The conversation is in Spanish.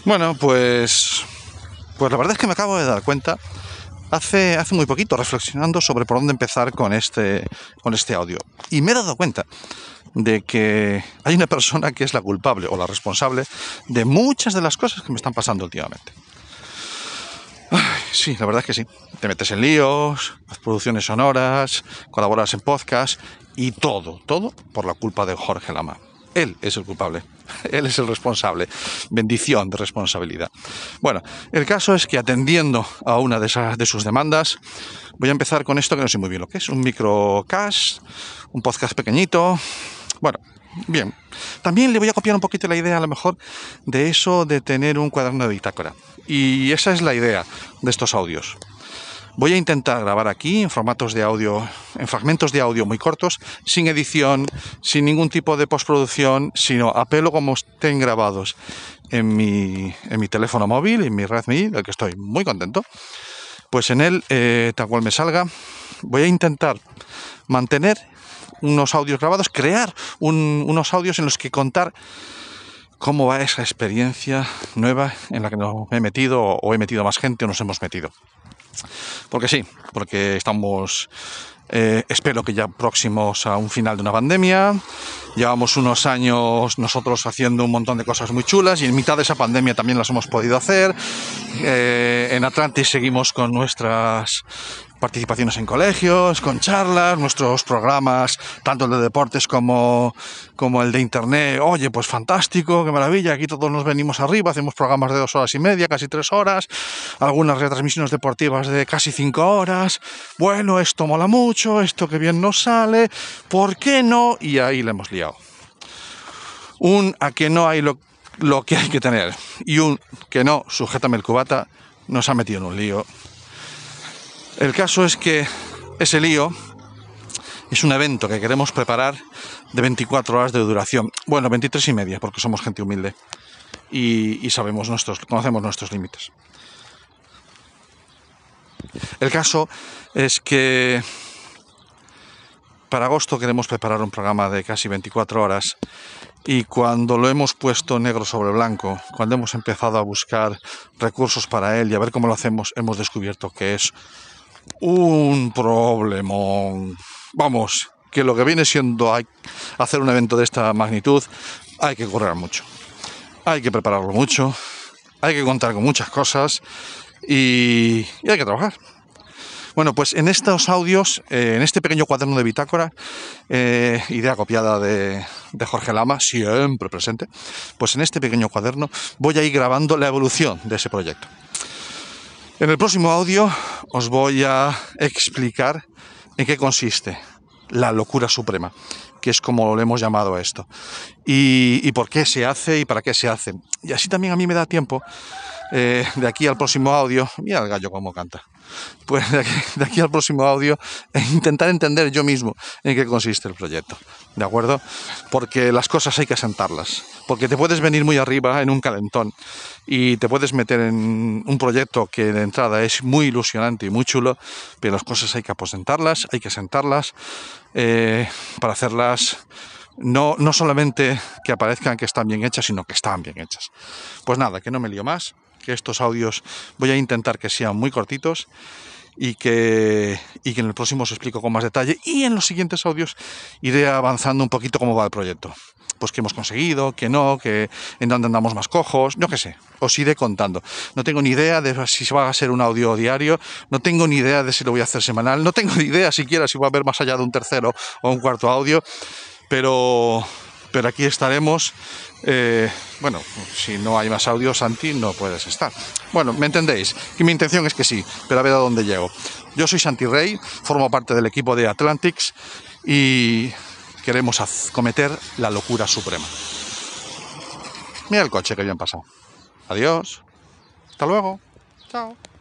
Bueno, pues la verdad es que me acabo de dar cuenta hace muy poquito, reflexionando sobre por dónde empezar con este audio. Y me he dado cuenta de que hay una persona que es la culpable o la responsable de muchas de las cosas que me están pasando últimamente. Ay, sí, la verdad es que sí. Te metes en líos, haces producciones sonoras, colaboras en podcast y todo por la culpa de Jorge Lama. Él es el culpable, él es el responsable. Bendición de responsabilidad. Bueno, el caso es que atendiendo a una de sus demandas, voy a empezar con esto que no sé muy bien lo que es, un microcast, un podcast pequeñito. Bueno, bien. También le voy a copiar un poquito la idea, a lo mejor, de eso de tener un cuaderno de bitácora. Y esa es la idea de estos audios. Voy a intentar grabar aquí en formatos de audio, en fragmentos de audio muy cortos, sin edición, sin ningún tipo de postproducción, sino a pelo como estén grabados en mi teléfono móvil, en mi Redmi, del que estoy muy contento. Pues en él, tal cual me salga, voy a intentar mantener unos audios grabados, crear unos audios en los que contar cómo va esa experiencia nueva en la que nos he metido o he metido más gente o nos hemos metido. Porque sí, porque estamos, espero que ya próximos a un final de una pandemia. Llevamos unos años nosotros haciendo un montón de cosas muy chulas y en mitad de esa pandemia también las hemos podido hacer. En Atlantis seguimos con nuestras participaciones en colegios, con charlas, nuestros programas, tanto el de deportes como el de internet. Oye, pues fantástico, qué maravilla, aquí todos nos venimos arriba, hacemos programas de 2 horas y media, casi 3 horas, algunas retransmisiones deportivas de casi 5 horas. Bueno, esto mola mucho, esto que bien nos sale, ¿por qué no? Y ahí le hemos liado. A que no hay lo que hay que tener y un que no, sujétame el cubata, nos ha metido en un lío. El caso es que ese lío es un evento que queremos preparar de 24 horas de duración. Bueno, 23 y media, porque somos gente humilde y conocemos nuestros límites. El caso es que para agosto queremos preparar un programa de casi 24 horas y cuando lo hemos puesto negro sobre blanco, cuando hemos empezado a buscar recursos para él y a ver cómo lo hacemos, hemos descubierto que es un problemón. Vamos, que lo que viene siendo hacer un evento de esta magnitud, hay que correr mucho, hay que prepararlo mucho, hay que contar con muchas cosas y hay que trabajar. Bueno, pues en estos audios, en este pequeño cuaderno de bitácora, idea copiada de Jorge Lama, siempre presente, pues en este pequeño cuaderno voy a ir grabando la evolución de ese proyecto. En el próximo audio os voy a explicar en qué consiste la locura suprema, que es como lo hemos llamado a esto, y por qué se hace y para qué se hace. Y así también a mí me da tiempo, de aquí al próximo audio, mira el gallo cómo canta, pues de aquí al próximo audio intentar entender yo mismo en qué consiste el proyecto, ¿de acuerdo? Porque las cosas hay que asentarlas, porque te puedes venir muy arriba en un calentón y te puedes meter en un proyecto que de entrada es muy ilusionante y muy chulo, pero las cosas hay que aposentarlas, hay que sentarlas para hacerlas no solamente que aparezcan que están bien hechas, sino que están bien hechas. Pues nada, que no me lío más, que estos audios voy a intentar que sean muy cortitos y que en el próximo os explico con más detalle y en los siguientes audios iré avanzando un poquito cómo va el proyecto. Pues qué hemos conseguido, qué no, que en dónde andamos más cojos, yo qué sé, os iré contando. No tengo ni idea de si va a ser un audio diario, no tengo ni idea de si lo voy a hacer semanal, no tengo ni idea siquiera si va a haber más allá de un tercero o un cuarto audio, pero aquí estaremos. Bueno, si no hay más audio, Santi, no puedes estar. Bueno, me entendéis, que mi intención es que sí, pero a ver a dónde llego. Yo soy Santi Rey, formo parte del equipo de Atlantics y queremos cometer la locura suprema. Mira el coche que bien pasado. Adiós. Hasta luego. Chao.